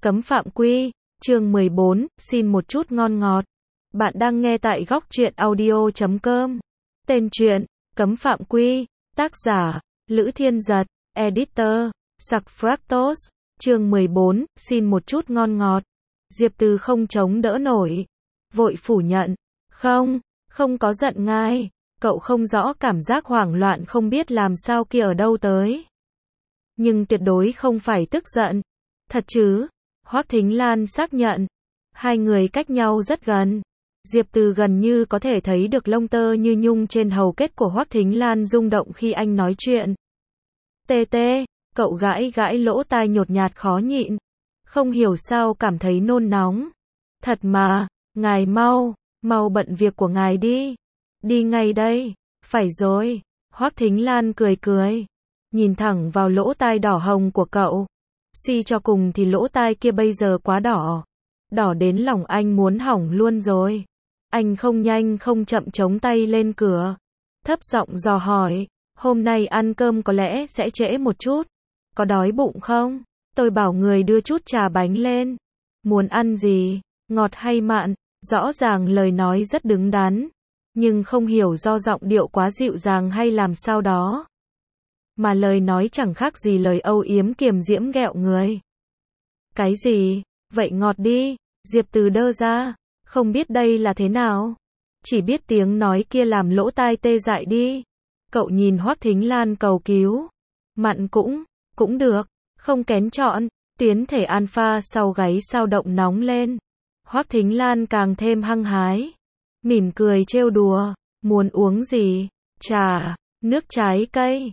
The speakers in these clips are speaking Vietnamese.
Cấm phạm quy, chương 14, xin một chút ngon ngọt. Bạn đang nghe tại góc truyện audio.com. Tên truyện, Cấm phạm quy, tác giả, Lữ Thiên Giật, editor, Sặc Fractos, chương 14, xin một chút ngon ngọt. Diệp Từ không chống đỡ nổi, vội phủ nhận, không có giận ngài, cậu không rõ cảm giác hoảng loạn không biết làm sao kia ở đâu tới. Nhưng tuyệt đối không phải tức giận. Thật chứ? Hoắc Thính Lan xác nhận. Hai người cách nhau rất gần. Diệp Từ gần như có thể thấy được lông tơ như nhung trên hầu kết của Hoắc Thính Lan rung động khi anh nói chuyện. Tê tê, cậu gãi gãi lỗ tai nhột nhạt khó nhịn. Không hiểu sao cảm thấy nôn nóng. Thật mà, ngài mau bận việc của ngài đi. Đi ngay đây. Phải rồi. Hoắc Thính Lan cười cười. Nhìn thẳng vào lỗ tai đỏ hồng của cậu. Suy cho cùng thì lỗ tai kia bây giờ quá đỏ. Đỏ đến lòng anh muốn hỏng luôn rồi. Anh không nhanh không chậm chống tay lên cửa. Thấp giọng dò hỏi. Hôm nay ăn cơm có lẽ sẽ trễ một chút. Có đói bụng không? Tôi bảo người đưa chút trà bánh lên. Muốn ăn gì? Ngọt hay mặn? Rõ ràng lời nói rất đứng đắn. Nhưng không hiểu do giọng điệu quá dịu dàng hay làm sao đó. Mà lời nói chẳng khác gì lời âu yếm kiềm diễm ghẹo người. Cái gì? Vậy ngọt đi. Diệp Từ đơ ra. Không biết đây là thế nào. Chỉ biết tiếng nói kia làm lỗ tai tê dại đi. Cậu nhìn Hoắc Thính Lan cầu cứu. Mặn cũng được. Không kén chọn. Tuyến thể alpha sau gáy sao động nóng lên. Hoắc Thính Lan càng thêm hăng hái. Mỉm cười trêu đùa. Muốn uống gì? Trà, nước trái cây.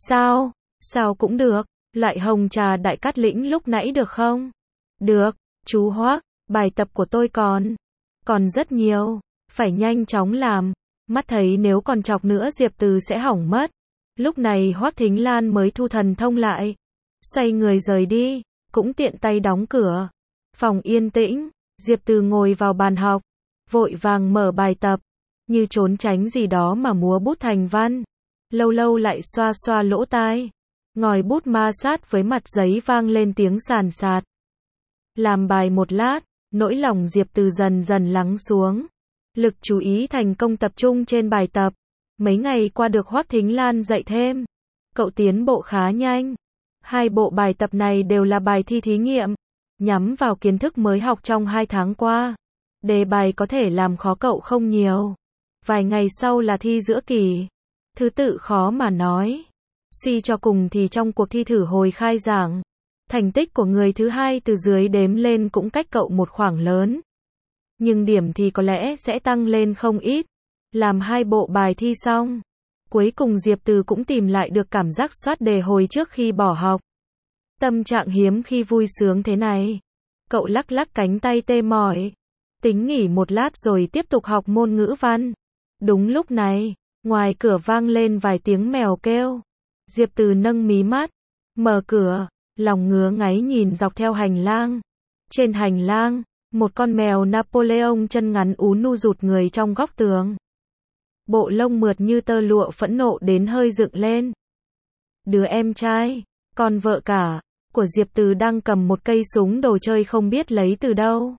Sao cũng được. Loại hồng trà Đại Cát Lĩnh lúc nãy được không? Được, chú Hoắc, bài tập của tôi còn rất nhiều, phải nhanh chóng làm. Mắt thấy nếu còn chọc nữa Diệp Từ sẽ hỏng mất. Lúc này Hoắc Thính Lan mới thu thần thông lại, xoay người rời đi, cũng tiện tay đóng cửa. Phòng yên tĩnh, Diệp Từ ngồi vào bàn học, vội vàng mở bài tập, như trốn tránh gì đó mà múa bút thành văn. Lâu lâu lại xoa xoa lỗ tai. Ngòi bút ma sát với mặt giấy vang lên tiếng sàn sạt. Làm bài một lát, nỗi lòng Diệp Từ dần dần lắng xuống. Lực chú ý thành công tập trung trên bài tập. Mấy ngày qua được Hoắc Thính Lan dạy thêm. Cậu tiến bộ khá nhanh. 2 bộ bài tập này đều là bài thi thí nghiệm, nhắm vào kiến thức mới học trong 2 tháng qua. Đề bài có thể làm khó cậu không nhiều. Vài ngày sau là thi giữa kỳ. Thứ tự khó mà nói. Suy cho cùng thì trong cuộc thi thử hồi khai giảng, thành tích của người thứ hai từ dưới đếm lên cũng cách cậu một khoảng lớn. Nhưng điểm thì có lẽ sẽ tăng lên không ít. Làm 2 bộ bài thi xong, cuối cùng Diệp Từ cũng tìm lại được cảm giác soát đề hồi trước khi bỏ học. Tâm trạng hiếm khi vui sướng thế này. Cậu lắc lắc cánh tay tê mỏi. Tính nghỉ một lát rồi tiếp tục học môn ngữ văn. Đúng lúc này, ngoài cửa vang lên vài tiếng mèo kêu. Diệp Từ nâng mí mắt, mở cửa, lòng ngứa ngáy nhìn dọc theo hành lang. Trên hành lang, một con mèo Napoleon chân ngắn ú nu rụt người trong góc tường. Bộ lông mượt như tơ lụa phẫn nộ đến hơi dựng lên. Đứa em trai, con vợ cả, của Diệp Từ đang cầm một cây súng đồ chơi không biết lấy từ đâu.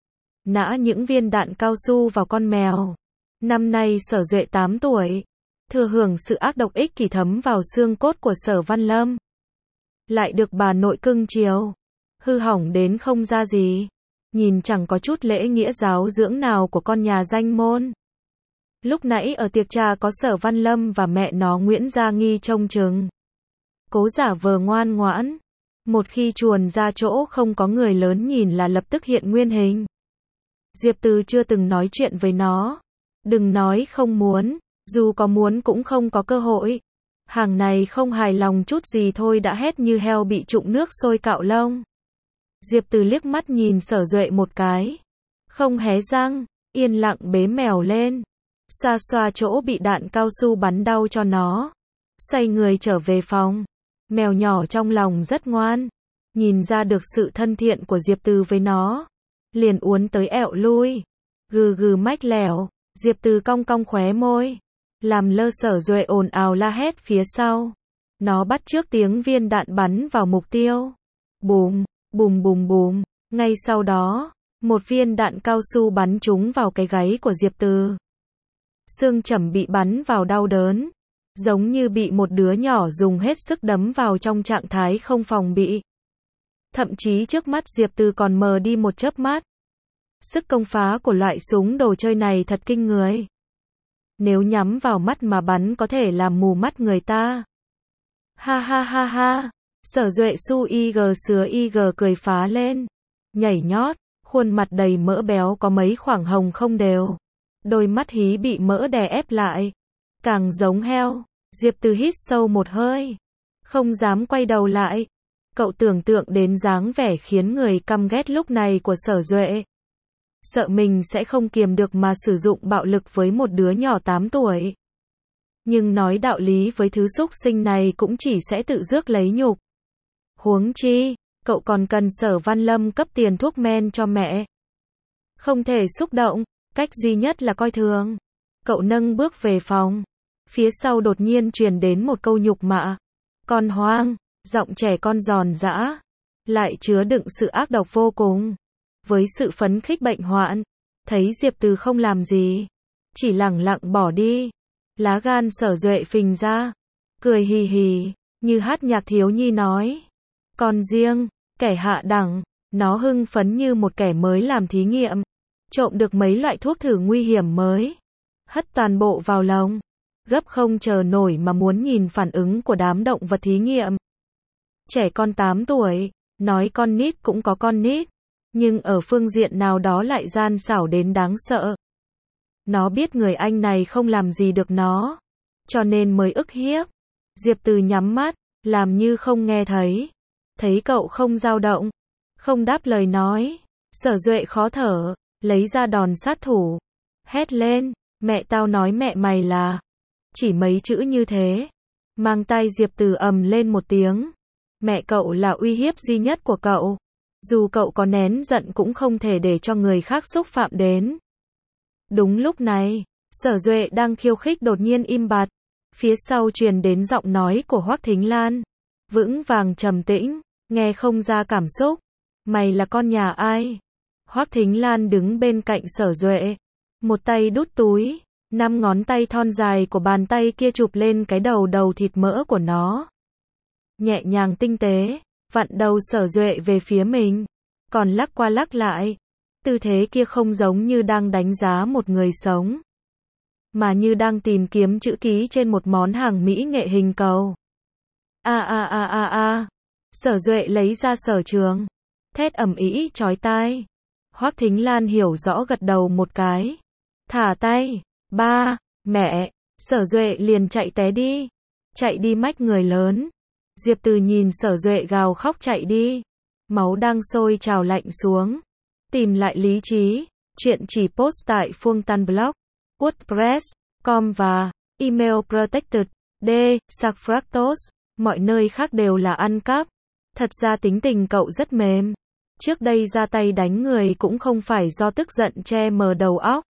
Nã những viên đạn cao su vào con mèo. Năm nay Sở Duệ 8 tuổi. Thừa hưởng sự ác độc ích kỷ thấm vào xương cốt của Sở Văn Lâm. Lại được bà nội cưng chiều. Hư hỏng đến không ra gì. Nhìn chẳng có chút lễ nghĩa giáo dưỡng nào của con nhà danh môn. Lúc nãy ở tiệc trà có Sở Văn Lâm và mẹ nó Nguyễn Gia Nghi trông chừng. Cố giả vờ ngoan ngoãn. Một khi chuồn ra chỗ không có người lớn nhìn là lập tức hiện nguyên hình. Diệp Từ chưa từng nói chuyện với nó. Đừng nói không muốn. Dù có muốn cũng không có cơ hội. Hàng này không hài lòng chút gì thôi đã hét như heo bị trụng nước sôi cạo lông. Diệp Từ liếc mắt nhìn Sở Duệ một cái. Không hé răng, yên lặng bế mèo lên. Xoa xoa chỗ bị đạn cao su bắn đau cho nó. Xoay người trở về phòng. Mèo nhỏ trong lòng rất ngoan. Nhìn ra được sự thân thiện của Diệp Từ với nó. Liền uốn tới ẹo lui. Gừ gừ mách lẻo. Diệp Từ cong cong khóe môi. Làm lơ Sở Duệ ồn ào la hét phía sau. Nó bắt chước tiếng viên đạn bắn vào mục tiêu. Bùm, bùm bùm bùm. Ngay sau đó, một viên đạn cao su bắn trúng vào cái gáy của Diệp Từ. Xương chẩm bị bắn vào đau đớn, giống như bị một đứa nhỏ dùng hết sức đấm vào trong trạng thái không phòng bị. Thậm chí trước mắt Diệp Từ còn mờ đi một chớp mắt. Sức công phá của loại súng đồ chơi này thật kinh người. Nếu nhắm vào mắt mà bắn có thể làm mù mắt người ta. Ha ha ha ha. Sở Duệ su ig sứa ig cười phá lên. Nhảy nhót, khuôn mặt đầy mỡ béo có mấy khoảng hồng không đều. Đôi mắt hí bị mỡ đè ép lại. Càng giống heo. Diệp Từ hít sâu một hơi. Không dám quay đầu lại. Cậu tưởng tượng đến dáng vẻ khiến người căm ghét lúc này của Sở Duệ. Sợ mình sẽ không kiềm được mà sử dụng bạo lực với một đứa nhỏ 8 tuổi. Nhưng nói đạo lý với thứ xúc sinh này cũng chỉ sẽ tự rước lấy nhục. Huống chi, cậu còn cần Sở Văn Lâm cấp tiền thuốc men cho mẹ. Không thể xúc động, cách duy nhất là coi thường. Cậu nâng bước về phòng. Phía sau đột nhiên truyền đến một câu nhục mạ. Con hoang, giọng trẻ con giòn giã, lại chứa đựng sự ác độc vô cùng. Với sự phấn khích bệnh hoạn, thấy Diệp Từ không làm gì, chỉ lẳng lặng bỏ đi. Lá gan Sở Duệ phình ra, cười hì hì, như hát nhạc thiếu nhi nói. Còn riêng, kẻ hạ đẳng, nó hưng phấn như một kẻ mới làm thí nghiệm, trộm được mấy loại thuốc thử nguy hiểm mới, hất toàn bộ vào lồng, gấp không chờ nổi mà muốn nhìn phản ứng của đám động vật thí nghiệm. Trẻ con 8 tuổi, nói con nít cũng có con nít, nhưng ở phương diện nào đó lại gian xảo đến đáng sợ. Nó biết người anh này không làm gì được nó, cho nên mới ức hiếp. Diệp Từ nhắm mắt, làm như không nghe thấy. Thấy cậu không dao động, không đáp lời nói. Sở Duệ khó thở, lấy ra đòn sát thủ. Hét lên, mẹ tao nói mẹ mày là. Chỉ mấy chữ như thế. Mang tay Diệp Từ ầm lên một tiếng. Mẹ cậu là uy hiếp duy nhất của cậu. Dù cậu có nén giận cũng không thể để cho người khác xúc phạm đến. Đúng lúc này, Sở Duệ đang khiêu khích đột nhiên im bặt. Phía sau truyền đến giọng nói của Hoắc Thính Lan. Vững vàng trầm tĩnh, nghe không ra cảm xúc. Mày là con nhà ai? Hoắc Thính Lan đứng bên cạnh Sở Duệ. Một tay đút túi, 5 ngón tay thon dài của bàn tay kia chụp lên cái đầu thịt mỡ của nó. Nhẹ nhàng tinh tế, vặn đầu Sở Duệ về phía mình. Còn lắc qua lắc lại. Tư thế kia không giống như đang đánh giá một người sống, mà như đang tìm kiếm chữ ký trên một món hàng mỹ nghệ hình cầu. Sở Duệ lấy ra sở trường. Thét ầm ĩ chói tai. Hoắc Thính Lan hiểu rõ gật đầu một cái. Thả tay. Ba, mẹ. Sở Duệ liền chạy té đi. Chạy đi mách người lớn. Diệp Từ nhìn Sở Duệ gào khóc chạy đi. Máu đang sôi trào lạnh xuống. Tìm lại lý trí. Chuyện chỉ post tại Phương Tan Blog, WordPress.com và Email Protected. D. Sarfractos. Mọi nơi khác đều là ăn cắp. Thật ra tính tình cậu rất mềm. Trước đây ra tay đánh người cũng không phải do tức giận che mờ đầu óc,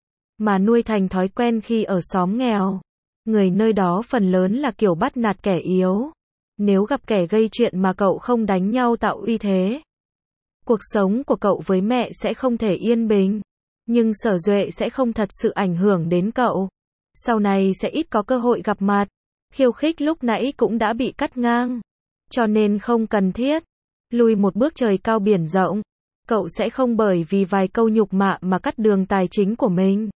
mà nuôi thành thói quen khi ở xóm nghèo. Người nơi đó phần lớn là kiểu bắt nạt kẻ yếu. Nếu gặp kẻ gây chuyện mà cậu không đánh nhau tạo uy thế, cuộc sống của cậu với mẹ sẽ không thể yên bình. Nhưng Sở Duệ sẽ không thật sự ảnh hưởng đến cậu. Sau này sẽ ít có cơ hội gặp mặt. Khiêu khích lúc nãy cũng đã bị cắt ngang. Cho nên không cần thiết. Lùi một bước trời cao biển rộng. Cậu sẽ không bởi vì vài câu nhục mạ mà cắt đường tài chính của mình.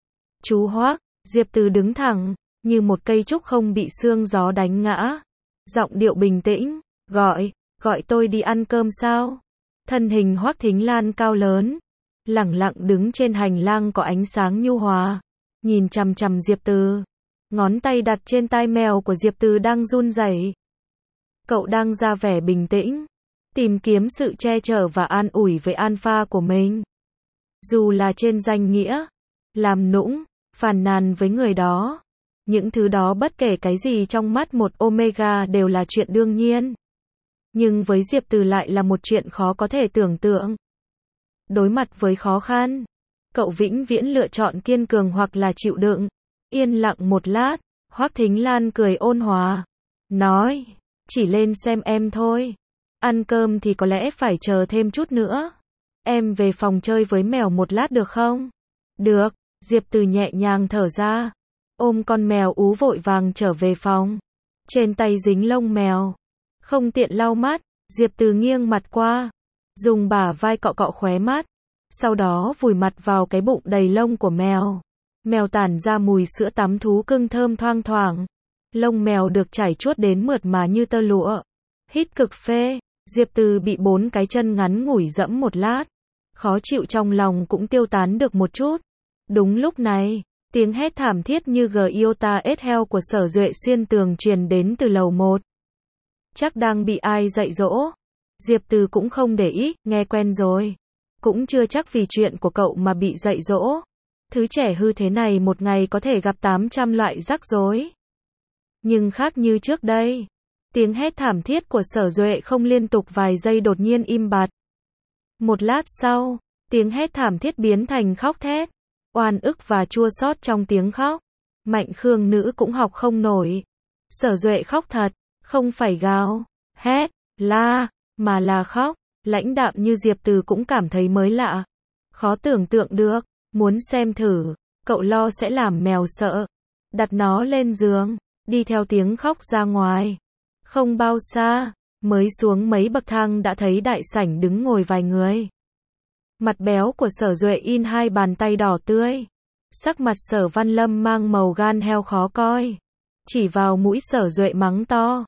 Chú Hoắc, Diệp Từ đứng thẳng, như một cây trúc không bị sương gió đánh ngã. Giọng điệu bình tĩnh, gọi tôi đi ăn cơm sao? Thân hình Hoắc Thính Lan cao lớn, lẳng lặng đứng trên hành lang có ánh sáng nhu hòa, nhìn chằm chằm Diệp Từ. Ngón tay đặt trên tai mèo của Diệp Từ đang run rẩy. Cậu đang ra vẻ bình tĩnh, tìm kiếm sự che chở và an ủi với alpha của mình. Dù là trên danh nghĩa, làm nũng, phàn nàn với người đó. Những thứ đó bất kể cái gì trong mắt một Omega đều là chuyện đương nhiên. Nhưng với Diệp Từ lại là một chuyện khó có thể tưởng tượng. Đối mặt với khó khăn, cậu vĩnh viễn lựa chọn kiên cường hoặc là chịu đựng. Yên lặng một lát, Hoắc Thính Lan cười ôn hòa, nói, chỉ lên xem em thôi. Ăn cơm thì có lẽ phải chờ thêm chút nữa. Em về phòng chơi với mèo một lát được không? Được, Diệp Từ nhẹ nhàng thở ra. Ôm con mèo ú vội vàng trở về phòng. Trên tay dính lông mèo. Không tiện lau mắt, Diệp Từ nghiêng mặt qua. Dùng bả vai cọ cọ khóe mắt. Sau đó vùi mặt vào cái bụng đầy lông của mèo. Mèo tản ra mùi sữa tắm thú cưng thơm thoang thoảng. Lông mèo được trải chuốt đến mượt mà như tơ lụa. Hít cực phê, Diệp Từ bị 4 cái chân ngắn ngủi dẫm một lát. Khó chịu trong lòng cũng tiêu tán được một chút. Đúng lúc này, tiếng hét thảm thiết như Giota S heo của Sở Duệ xuyên tường truyền đến từ lầu 1. Chắc đang bị ai dạy dỗ. Diệp Từ cũng không để ý, nghe quen rồi. Cũng chưa chắc vì chuyện của cậu mà bị dạy dỗ. Thứ trẻ hư thế này một ngày có thể gặp 800 loại rắc rối. Nhưng khác như trước đây. Tiếng hét thảm thiết của Sở Duệ không liên tục vài giây đột nhiên im bặt. Một lát sau, tiếng hét thảm thiết biến thành khóc thét. Oan ức và chua xót trong tiếng khóc. Mạnh Khương Nữ cũng học không nổi. Sở Duệ khóc thật, không phải gào, hét, la, mà là khóc. Lãnh đạm như Diệp Từ cũng cảm thấy mới lạ. Khó tưởng tượng được, muốn xem thử, cậu lo sẽ làm mèo sợ. Đặt nó lên giường, đi theo tiếng khóc ra ngoài. Không bao xa, mới xuống mấy bậc thang đã thấy đại sảnh đứng ngồi vài người. Mặt béo của Sở Duệ in 2 bàn tay đỏ tươi. Sắc mặt Sở Văn Lâm mang màu gan heo khó coi. Chỉ vào mũi Sở Duệ mắng to.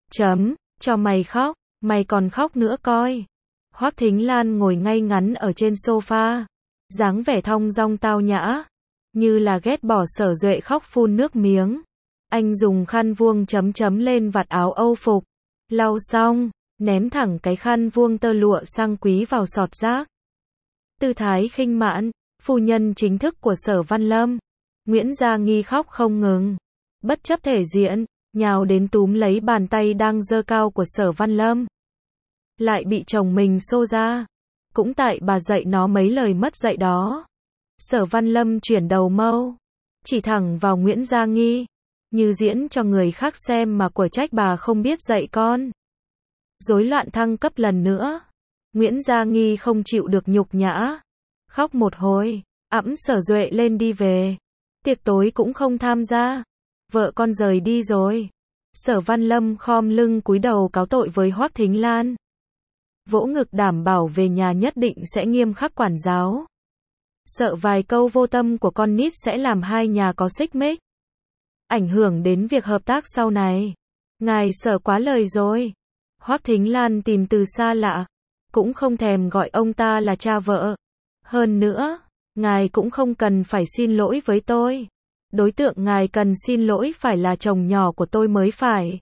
Cho mày khóc, mày còn khóc nữa coi. Hoắc Thính Lan ngồi ngay ngắn ở trên sofa. Dáng vẻ thong dong tao nhã. Như là ghét bỏ Sở Duệ khóc phun nước miếng. Anh dùng khăn vuông chấm lên vạt áo Âu phục. Lau xong, ném thẳng cái khăn vuông tơ lụa sang quý vào sọt rác. Tư thái khinh mạn, phu nhân chính thức của Sở Văn Lâm. Nguyễn Gia Nghi khóc không ngừng. Bất chấp thể diện, nhào đến túm lấy bàn tay đang giơ cao của Sở Văn Lâm. Lại bị chồng mình xô ra. Cũng tại bà dạy nó mấy lời mất dạy đó. Sở Văn Lâm chuyển đầu mâu. Chỉ thẳng vào Nguyễn Gia Nghi. Như diễn cho người khác xem mà của trách bà không biết dạy con. Rối loạn thăng cấp lần nữa. Nguyễn Gia Nghi không chịu được nhục nhã. Khóc một hồi, ẵm Sở Duệ lên đi về. Tiệc tối cũng không tham gia. Vợ con rời đi rồi. Sở Văn Lâm khom lưng cúi đầu cáo tội với Hoắc Thính Lan. Vỗ ngực đảm bảo về nhà nhất định sẽ nghiêm khắc quản giáo. Sợ vài câu vô tâm của con nít sẽ làm hai nhà có xích mích. Ảnh hưởng đến việc hợp tác sau này. Ngài Sở quá lời rồi. Hoắc Thính Lan tìm từ xa lạ. Cũng không thèm gọi ông ta là cha vợ. Hơn nữa, ngài cũng không cần phải xin lỗi với tôi. Đối tượng ngài cần xin lỗi phải là chồng nhỏ của tôi mới phải.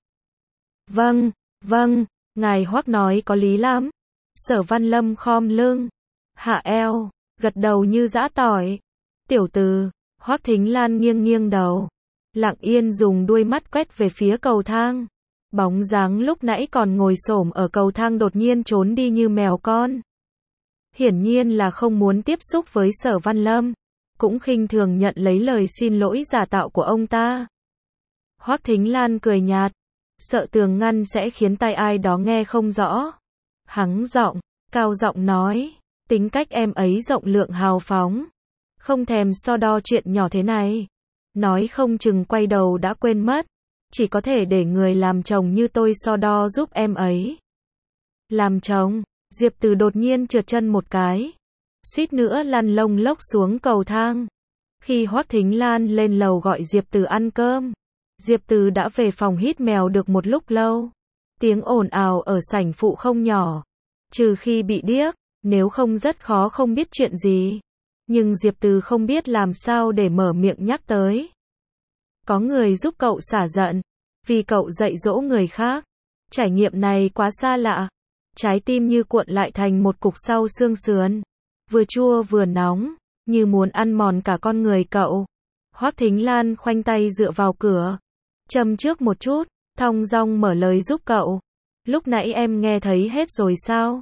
Vâng, ngài Hoắc nói có lý lắm. Sở Văn Lâm khom lưng, hạ eo, gật đầu như giã tỏi. Tiểu Từ, Hoắc Thính Lan nghiêng đầu, lặng yên dùng đuôi mắt quét về phía cầu thang. Bóng dáng lúc nãy còn ngồi xổm ở cầu thang đột nhiên trốn đi như mèo con. Hiển nhiên là không muốn tiếp xúc với Sở Văn Lâm, cũng khinh thường nhận lấy lời xin lỗi giả tạo của ông ta. Hoắc Thính Lan cười nhạt, sợ tường ngăn sẽ khiến tai ai đó nghe không rõ. Hắng giọng, cao giọng nói, tính cách em ấy rộng lượng hào phóng, không thèm so đo chuyện nhỏ thế này. Nói không chừng quay đầu đã quên mất, chỉ có thể để người làm chồng như tôi so đo giúp em ấy. Làm chồng, Diệp Từ đột nhiên trượt chân một cái, suýt nữa lăn lông lốc xuống cầu thang. Khi Hoắc Thính Lan lên lầu gọi Diệp Từ ăn cơm, Diệp Từ đã về phòng hít mèo được một lúc lâu. Tiếng ồn ào ở sảnh phụ không nhỏ, trừ khi bị điếc, nếu không rất khó không biết chuyện gì. Nhưng Diệp Từ không biết làm sao để mở miệng nhắc tới. Có người giúp cậu xả giận, vì cậu dạy dỗ người khác. Trải nghiệm này quá xa lạ. Trái tim như cuộn lại thành một cục sau xương sườn. Vừa chua vừa nóng, như muốn ăn mòn cả con người cậu. Hoắc Thính Lan khoanh tay dựa vào cửa. Châm trước một chút, thong dong mở lời giúp cậu. Lúc nãy em nghe thấy hết rồi sao?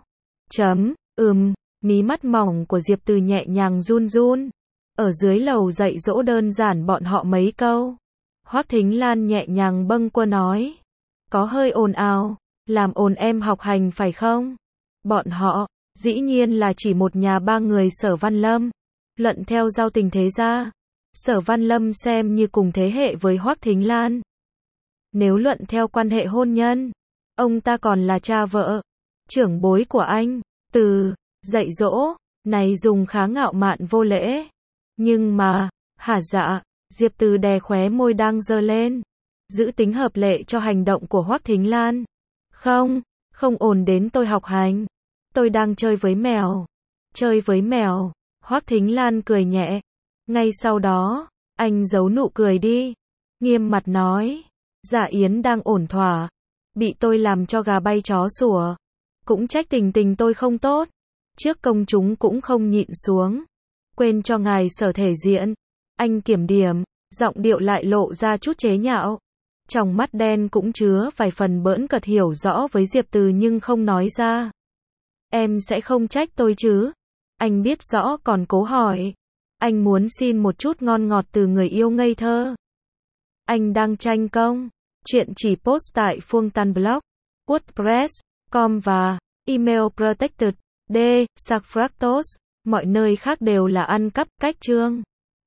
Mí mắt mỏng của Diệp Từ nhẹ nhàng run run. Ở dưới lầu dạy dỗ đơn giản bọn họ mấy câu. Hoắc Thính Lan nhẹ nhàng bâng quơ nói. Có hơi ồn ào, Làm ồn em học hành phải không? Bọn họ, dĩ nhiên là chỉ một nhà ba người Sở Văn Lâm. Luận theo giao tình thế gia, Sở Văn Lâm xem như cùng thế hệ với Hoắc Thính Lan. Nếu luận theo quan hệ hôn nhân, ông ta còn là cha vợ, trưởng bối của anh. Từ dạy dỗ này dùng khá ngạo mạn vô lễ. Nhưng mà, hả dạ, Diệp Từ đè khóe môi đang giơ lên, giữ tính hợp lệ cho hành động của Hoắc Thính Lan. Không, không ồn đến tôi học hành. Tôi đang chơi với mèo. Chơi với mèo. Hoắc Thính Lan cười nhẹ. Ngay sau đó, anh giấu nụ cười đi. Nghiêm mặt nói. Dạ Yến đang ổn thỏa. Bị tôi làm cho gà bay chó sủa. Cũng trách tình tình tôi không tốt. Trước công chúng cũng không nhịn xuống. Quên cho ngài Sở thể diện. Anh kiểm điểm, giọng điệu lại lộ ra chút chế nhạo. Trong mắt đen cũng chứa vài phần bỡn cợt hiểu rõ với Diệp Từ nhưng không nói ra. Em sẽ không trách tôi chứ? Anh biết rõ còn cố hỏi. Anh muốn xin một chút ngon ngọt từ người yêu ngây thơ. Anh đang tranh công. Chuyện chỉ post tại Phương Tan Blog, WordPress.com và Email Protected, D, Sarfractos. Mọi nơi khác đều là ăn cắp cách chương.